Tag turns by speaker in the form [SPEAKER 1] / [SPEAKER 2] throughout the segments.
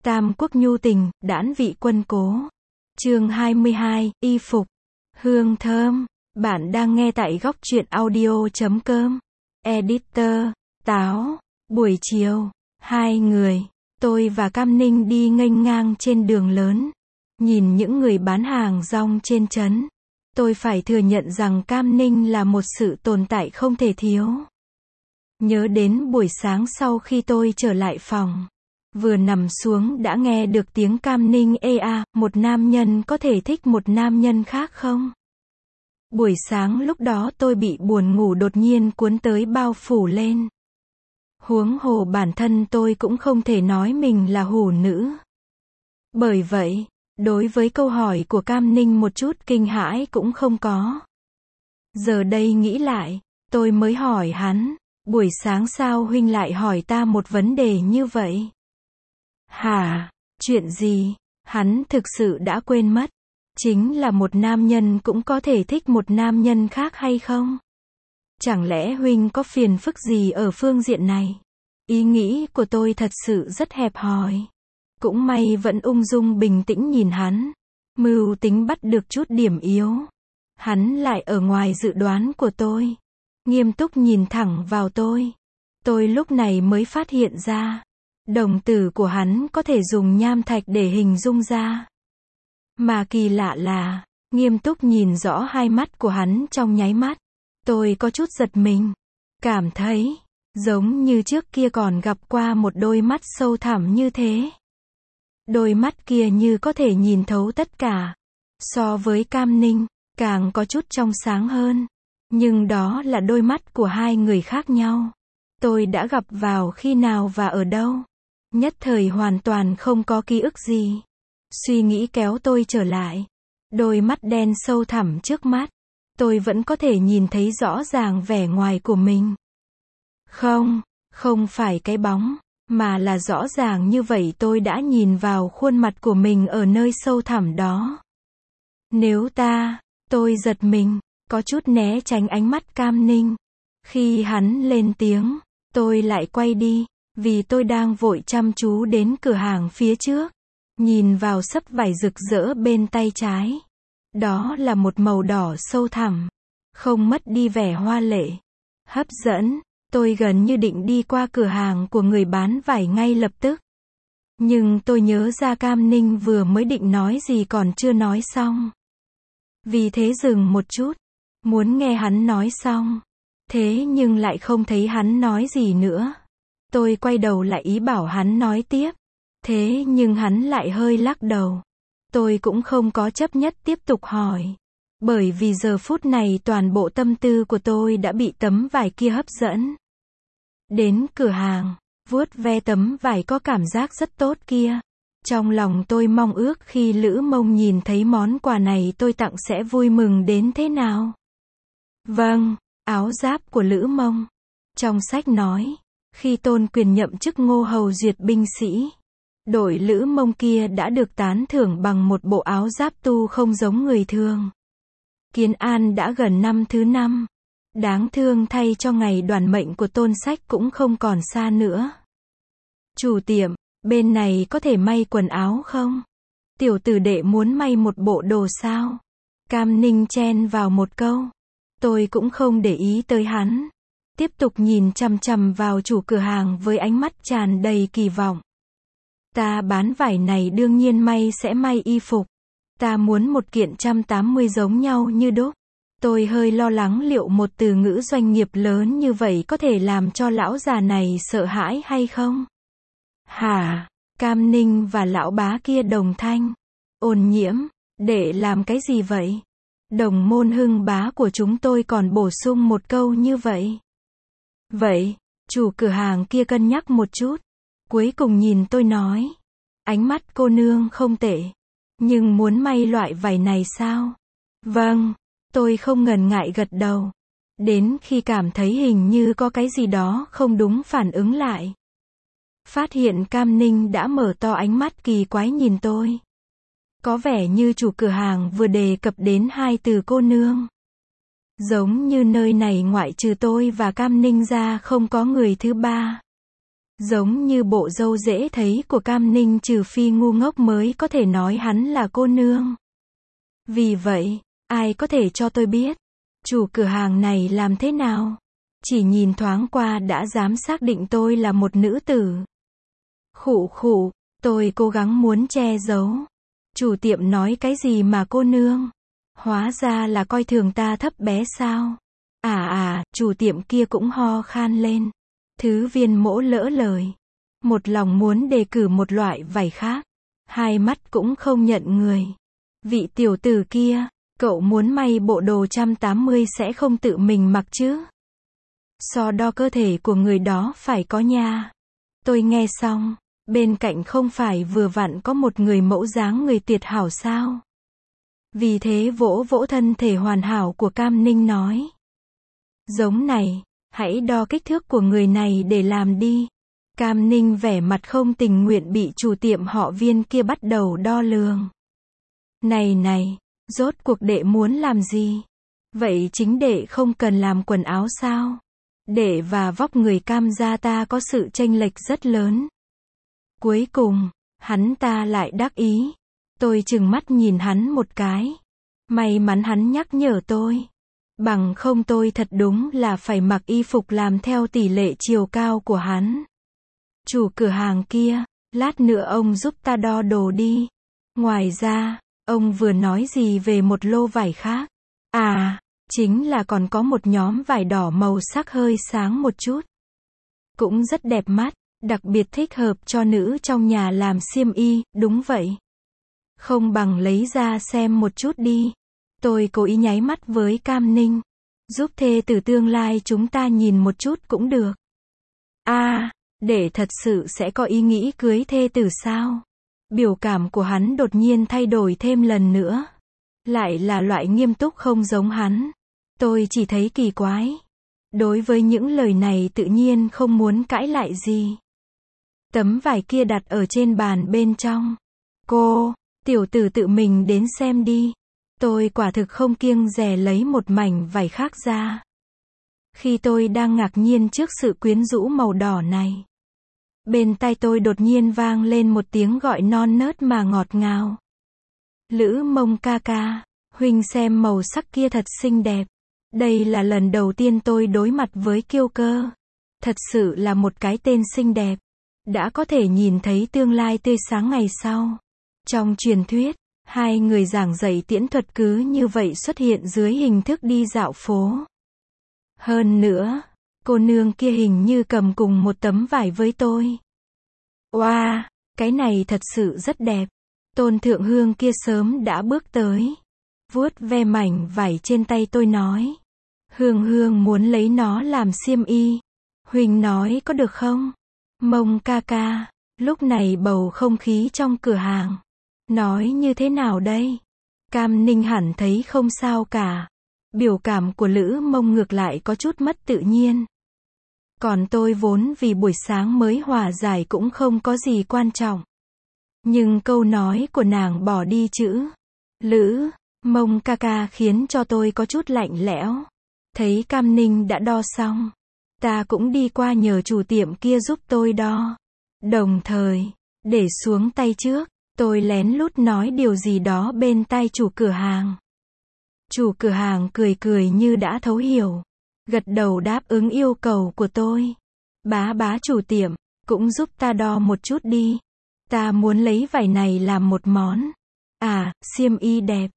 [SPEAKER 1] Tam quốc nhu tình, đãn vị quân cố. Chương 22, y phục, hương thơm. Bạn đang nghe tại góc truyện audio.com. Editor, Táo. Buổi chiều, hai người, tôi và Cam Ninh đi nghênh ngang trên đường lớn. Nhìn những người bán hàng rong trên trấn. Tôi phải thừa nhận rằng Cam Ninh là một sự tồn tại không thể thiếu. Nhớ đến buổi sáng sau khi tôi trở lại phòng. Vừa nằm xuống đã nghe được tiếng Cam Ninh ê a, một nam nhân có thể thích một nam nhân khác không? Buổi sáng lúc đó tôi bị buồn ngủ đột nhiên cuốn tới bao phủ lên. Huống hồ bản thân tôi cũng không thể nói mình là hủ nữ. Bởi vậy, đối với câu hỏi của Cam Ninh một chút kinh hãi cũng không có. Giờ đây nghĩ lại, tôi mới hỏi hắn, buổi sáng sao huynh lại hỏi ta một vấn đề như vậy? Hả? Chuyện gì? Hắn thực sự đã quên mất. Chính là một nam nhân cũng có thể thích một nam nhân khác hay không? Chẳng lẽ huynh có phiền phức gì ở phương diện này? Ý nghĩ của tôi thật sự rất hẹp hòi. Cũng may vẫn ung dung bình tĩnh nhìn hắn. Mưu tính bắt được chút điểm yếu. Hắn lại ở ngoài dự đoán của tôi. Nghiêm túc nhìn thẳng vào tôi. Tôi lúc này mới phát hiện ra. Đồng tử của hắn có thể dùng nham thạch để hình dung ra. Mà kỳ lạ là, nghiêm túc nhìn rõ hai mắt của hắn trong nháy mắt. Tôi có chút giật mình. Cảm thấy, giống như trước kia còn gặp qua một đôi mắt sâu thẳm như thế. Đôi mắt kia như có thể nhìn thấu tất cả. So với Cam Ninh, càng có chút trong sáng hơn. Nhưng đó là đôi mắt của hai người khác nhau. Tôi đã gặp vào khi nào và ở đâu? Nhất thời hoàn toàn không có ký ức gì. Suy nghĩ kéo tôi trở lại. Đôi mắt đen sâu thẳm trước mắt. Tôi vẫn có thể nhìn thấy rõ ràng vẻ ngoài của mình. Không phải cái bóng, mà là rõ ràng như vậy tôi đã nhìn vào khuôn mặt của mình ở nơi sâu thẳm đó. Nếu tôi giật mình, có chút né tránh ánh mắt Cam Ninh. Khi hắn lên tiếng, tôi lại quay đi, vì tôi đang vội chăm chú đến cửa hàng phía trước. Nhìn vào xấp vải rực rỡ bên tay trái. Đó là một màu đỏ sâu thẳm. Không mất đi vẻ hoa lệ. Hấp dẫn. Tôi gần như định đi qua cửa hàng của người bán vải ngay lập tức. Nhưng tôi nhớ ra Cam Ninh vừa mới định nói gì còn chưa nói xong. Vì thế dừng một chút. Muốn nghe hắn nói xong. Thế nhưng lại không thấy hắn nói gì nữa. Tôi quay đầu lại ý bảo hắn nói tiếp. Thế nhưng hắn lại hơi lắc đầu. Tôi cũng không có chấp nhất tiếp tục hỏi. Bởi vì giờ phút này toàn bộ tâm tư của tôi đã bị tấm vải kia hấp dẫn. Đến cửa hàng, vuốt ve tấm vải có cảm giác rất tốt kia. Trong lòng tôi mong ước khi Lữ Mông nhìn thấy món quà này tôi tặng sẽ vui mừng đến thế nào. Vâng, áo giáp của Lữ Mông. Trong sách nói, khi Tôn Quyền nhậm chức Ngô Hầu duyệt binh sĩ. Đội Lữ Mông kia đã được tán thưởng bằng một bộ áo giáp tu không giống người thường. Kiến An đã gần năm thứ 5. Đáng thương thay cho ngày đoàn mệnh của Tôn Sách cũng không còn xa nữa. Chủ tiệm, bên này có thể may quần áo không? Tiểu tử đệ muốn may một bộ đồ sao? Cam Ninh chen vào một câu. Tôi cũng không để ý tới hắn. Tiếp tục nhìn chằm chằm vào chủ cửa hàng với ánh mắt tràn đầy kỳ vọng. Ta bán vải này đương nhiên sẽ may y phục. Ta muốn một kiện 180 giống nhau như đúc. Tôi hơi lo lắng liệu một từ ngữ doanh nghiệp lớn như vậy có thể làm cho lão già này sợ hãi hay không? Hả? Cam Ninh và lão bá kia đồng thanh. Ôn Nhiễm, để làm cái gì vậy? Đồng môn Hưng bá của chúng tôi còn bổ sung một câu như vậy. Vậy, chủ cửa hàng kia cân nhắc một chút. Cuối cùng nhìn tôi nói. Ánh mắt cô nương không tệ. Nhưng muốn may loại vải này sao? Vâng, tôi không ngần ngại gật đầu. Đến khi cảm thấy hình như có cái gì đó không đúng phản ứng lại. Phát hiện Cam Ninh đã mở to ánh mắt kỳ quái nhìn tôi. Có vẻ như chủ cửa hàng vừa đề cập đến hai từ cô nương. Giống như nơi này ngoại trừ tôi và Cam Ninh ra không có người thứ ba. Giống như bộ dâu dễ thấy của Cam Ninh, trừ phi ngu ngốc mới có thể nói hắn là cô nương. Vì vậy, ai có thể cho tôi biết, chủ cửa hàng này làm thế nào? Chỉ nhìn thoáng qua đã dám xác định tôi là một nữ tử. Khụ khụ, tôi cố gắng muốn che giấu. Chủ tiệm nói cái gì mà cô nương? Hóa ra là coi thường ta thấp bé sao? Chủ tiệm kia cũng ho khan lên. Thứ Viên Mỗ lỡ lời. Một lòng muốn đề cử một loại vải khác. Hai mắt cũng không nhận người. Vị tiểu tử kia, cậu muốn may bộ đồ 180 sẽ không tự mình mặc chứ? So đo cơ thể của người đó phải có nha. Tôi nghe xong, bên cạnh không phải vừa vặn có một người mẫu dáng người tuyệt hảo sao? Vì thế vỗ vỗ thân thể hoàn hảo của Cam Ninh nói. Giống này, hãy đo kích thước của người này để làm đi. Cam Ninh vẻ mặt không tình nguyện bị chủ tiệm họ Viên kia bắt đầu đo lường. Này, rốt cuộc đệ muốn làm gì? Vậy chính đệ không cần làm quần áo sao? Đệ và vóc người Cam gia ta có sự chênh lệch rất lớn. Cuối cùng, hắn ta lại đắc ý. Tôi trừng mắt nhìn hắn một cái. May mắn hắn nhắc nhở tôi. Bằng không tôi thật đúng là phải mặc y phục làm theo tỷ lệ chiều cao của hắn. Chủ cửa hàng kia, lát nữa ông giúp ta đo đồ đi. Ngoài ra, ông vừa nói gì về một lô vải khác? Chính là còn có một nhóm vải đỏ màu sắc hơi sáng một chút. Cũng rất đẹp mắt, đặc biệt thích hợp cho nữ trong nhà làm xiêm y, đúng vậy. Không bằng lấy ra xem một chút đi. Tôi cố ý nháy mắt với Cam Ninh. Giúp thê tử tương lai chúng ta nhìn một chút cũng được. Để thật sự sẽ có ý nghĩ cưới thê tử sao? Biểu cảm của hắn đột nhiên thay đổi thêm lần nữa. Lại là loại nghiêm túc không giống hắn. Tôi chỉ thấy kỳ quái. Đối với những lời này tự nhiên không muốn cãi lại gì. Tấm vải kia đặt ở trên bàn bên trong. Cô, tiểu tử tự mình đến xem đi. Tôi quả thực không kiêng dè lấy một mảnh vải khác ra. Khi tôi đang ngạc nhiên trước sự quyến rũ màu đỏ này, bên tai tôi đột nhiên vang lên một tiếng gọi non nớt mà ngọt ngào. Lữ Mông ca ca, huynh xem màu sắc kia thật xinh đẹp. Đây là lần đầu tiên tôi đối mặt với Kiêu Cơ. Thật sự là một cái tên xinh đẹp. Đã có thể nhìn thấy tương lai tươi sáng ngày sau. Trong truyền thuyết, hai người giảng dạy tiễn thuật cứ như vậy xuất hiện dưới hình thức đi dạo phố. Hơn nữa, cô nương kia hình như cầm cùng một tấm vải với tôi. Wow, cái này thật sự rất đẹp. Tôn Thượng Hương kia sớm đã bước tới, vuốt ve mảnh vải trên tay tôi nói. Hương muốn lấy nó làm xiêm y. Huỳnh nói có được không? Mông ca ca, lúc này bầu không khí trong cửa hàng. Nói như thế nào đây? Cam Ninh hẳn thấy không sao cả. Biểu cảm của Lữ Mông ngược lại có chút mất tự nhiên. Còn tôi vốn vì buổi sáng mới hòa giải cũng không có gì quan trọng. Nhưng câu nói của nàng bỏ đi chữ Lữ Mông ca ca khiến cho tôi có chút lạnh lẽo. Thấy Cam Ninh đã đo xong, ta cũng đi qua nhờ chủ tiệm kia giúp tôi đo. Đồng thời, để xuống tay trước, tôi lén lút nói điều gì đó bên tai chủ cửa hàng. Chủ cửa hàng cười như đã thấu hiểu. Gật đầu đáp ứng yêu cầu của tôi. Bá chủ tiệm, cũng giúp ta đo một chút đi. Ta muốn lấy vải này làm một món. Xiêm y đẹp.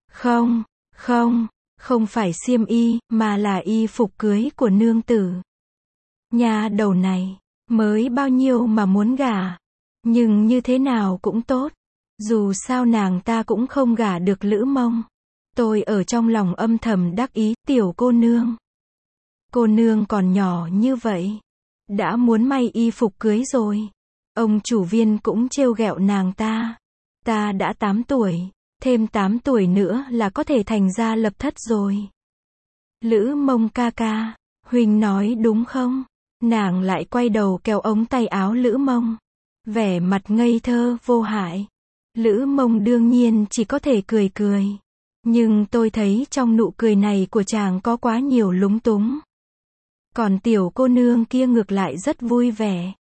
[SPEAKER 1] Không phải xiêm y, mà là y phục cưới của nương tử. Nhà đầu này, mới bao nhiêu mà muốn gả. Nhưng như thế nào cũng tốt. Dù sao nàng ta cũng không gả được Lữ Mông. Tôi ở trong lòng âm thầm đắc ý, tiểu cô nương. Cô nương còn nhỏ như vậy, đã muốn may y phục cưới rồi. Ông chủ Viên cũng trêu ghẹo nàng ta. Ta đã 8 tuổi, thêm 8 tuổi nữa là có thể thành gia lập thất rồi. Lữ Mông ca ca, huynh nói đúng không? Nàng lại quay đầu kéo ống tay áo Lữ Mông. Vẻ mặt ngây thơ, vô hại. Lữ Mông đương nhiên chỉ có thể cười. Nhưng tôi thấy trong nụ cười này của chàng có quá nhiều lúng túng. Còn tiểu cô nương kia ngược lại rất vui vẻ.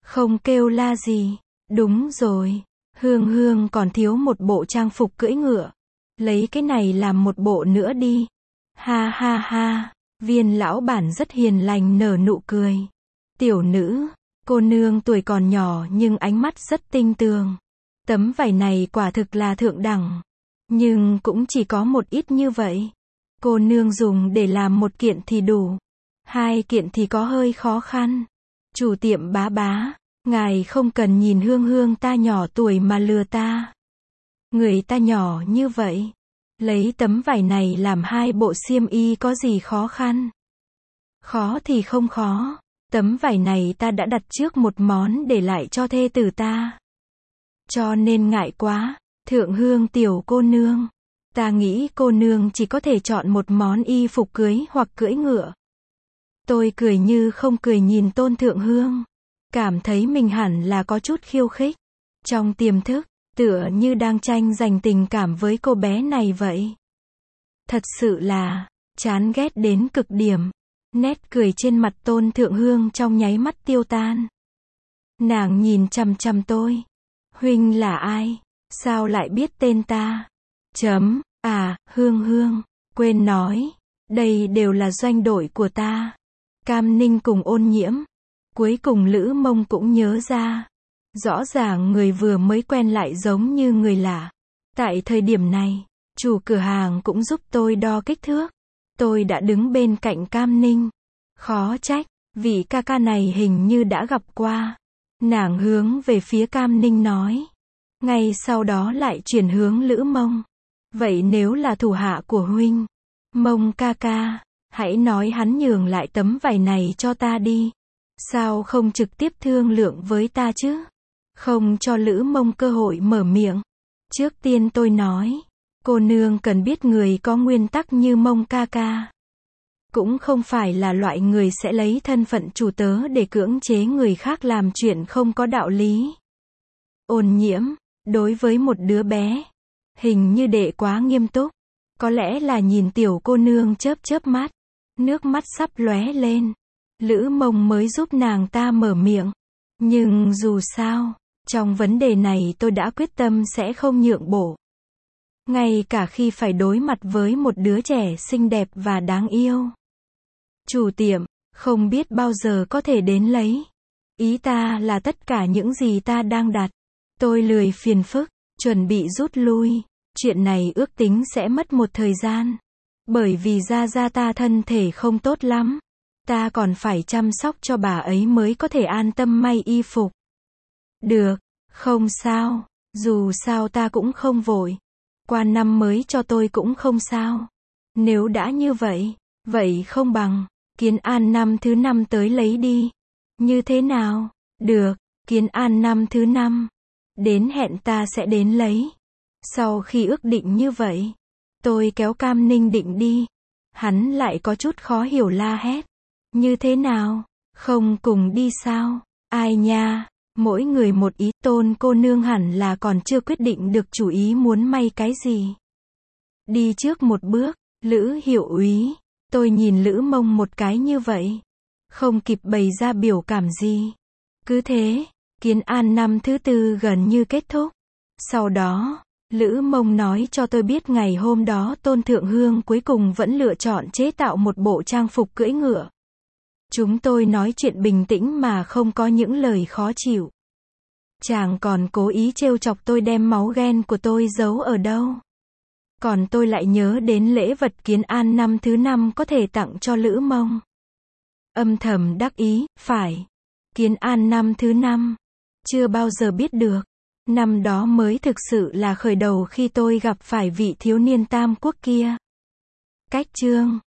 [SPEAKER 1] Không kêu la gì. Đúng rồi. Hương Hương còn thiếu một bộ trang phục cưỡi ngựa. Lấy cái này làm một bộ nữa đi. Ha ha ha. Viên lão bản rất hiền lành nở nụ cười. Tiểu nữ, cô nương tuổi còn nhỏ nhưng ánh mắt rất tinh tường. Tấm vải này quả thực là thượng đẳng. Nhưng cũng chỉ có một ít như vậy. Cô nương dùng để làm một kiện thì đủ. 2 kiện thì có hơi khó khăn. Chủ tiệm bá bá, ngài không cần nhìn Hương Hương ta nhỏ tuổi mà lừa ta. Người ta nhỏ như vậy. Lấy tấm vải này làm 2 bộ xiêm y có gì khó khăn. Khó thì không khó. Tấm vải này ta đã đặt trước một món để lại cho thê tử ta. Cho nên ngại quá. Thượng Hương tiểu cô nương. Ta nghĩ cô nương chỉ có thể chọn một món y phục cưới hoặc cưỡi ngựa. Tôi cười như không cười nhìn Tôn Thượng Hương. Cảm thấy mình hẳn là có chút khiêu khích. Trong tiềm thức, tựa như đang tranh giành tình cảm với cô bé này vậy. Thật sự là, chán ghét đến cực điểm. Nét cười trên mặt Tôn Thượng Hương trong nháy mắt tiêu tan. Nàng nhìn chằm chằm tôi. Huynh là ai? Sao lại biết tên ta? Hương Hương, quên nói. Đây đều là doanh đội của ta. Cam Ninh cùng Ôn Nhiễm. Cuối cùng Lữ Mông cũng nhớ ra. Rõ ràng người vừa mới quen lại giống như người lạ. Tại thời điểm này, chủ cửa hàng cũng giúp tôi đo kích thước. Tôi đã đứng bên cạnh Cam Ninh. Khó trách, vị ca ca này hình như đã gặp qua. Nàng hướng về phía Cam Ninh nói. Ngay sau đó lại chuyển hướng Lữ Mông. Vậy nếu là thủ hạ của huynh, Mông ca ca, hãy nói hắn nhường lại tấm vải này cho ta đi. Sao không trực tiếp thương lượng với ta chứ? Không cho Lữ Mông cơ hội mở miệng. Trước tiên tôi nói, cô nương cần biết người có nguyên tắc như Mông ca ca. Cũng không phải là loại người sẽ lấy thân phận chủ tớ để cưỡng chế người khác làm chuyện không có đạo lý. Ôn Nhiễm, đối với một đứa bé, hình như đệ quá nghiêm túc. Có lẽ là nhìn tiểu cô nương chớp chớp mắt, nước mắt sắp lóe lên. Lữ Mông mới giúp nàng ta mở miệng. Nhưng dù sao, trong vấn đề này tôi đã quyết tâm sẽ không nhượng bộ. Ngay cả khi phải đối mặt với một đứa trẻ xinh đẹp và đáng yêu. Chủ tiệm, không biết bao giờ có thể đến lấy. Ý ta là tất cả những gì ta đang đặt. Tôi lười phiền phức, chuẩn bị rút lui. Chuyện này ước tính sẽ mất một thời gian. Bởi vì Gia ta thân thể không tốt lắm. Ta còn phải chăm sóc cho bà ấy mới có thể an tâm may y phục. Được, không sao. Dù sao ta cũng không vội. Qua năm mới cho tôi cũng không sao. Nếu đã như vậy, vậy không bằng Kiến An năm thứ 5 tới lấy đi. Như thế nào? Được, Kiến An năm thứ 5. Đến hẹn ta sẽ đến lấy. Sau khi ước định như vậy, tôi kéo Cam Ninh định đi. Hắn lại có chút khó hiểu la hét. Như thế nào? Không cùng đi sao? Ai nha? Mỗi người một ý. Tôn cô nương hẳn là còn chưa quyết định được chủ ý muốn may cái gì. Đi trước một bước, Lữ hiệu úy. Tôi nhìn Lữ Mông một cái như vậy. Không kịp bày ra biểu cảm gì. Cứ thế, Kiến An năm thứ 4 gần như kết thúc. Sau đó, Lữ Mông nói cho tôi biết ngày hôm đó Tôn Thượng Hương cuối cùng vẫn lựa chọn chế tạo một bộ trang phục cưỡi ngựa. Chúng tôi nói chuyện bình tĩnh mà không có những lời khó chịu. Chàng còn cố ý trêu chọc tôi đem máu ghen của tôi giấu ở đâu. Còn tôi lại nhớ đến lễ vật Kiến An năm thứ 5 có thể tặng cho Lữ Mông. Âm thầm đắc ý, phải. Kiến An năm thứ 5. Chưa bao giờ biết được. Năm đó mới thực sự là khởi đầu khi tôi gặp phải vị thiếu niên Tam Quốc kia. Cách chương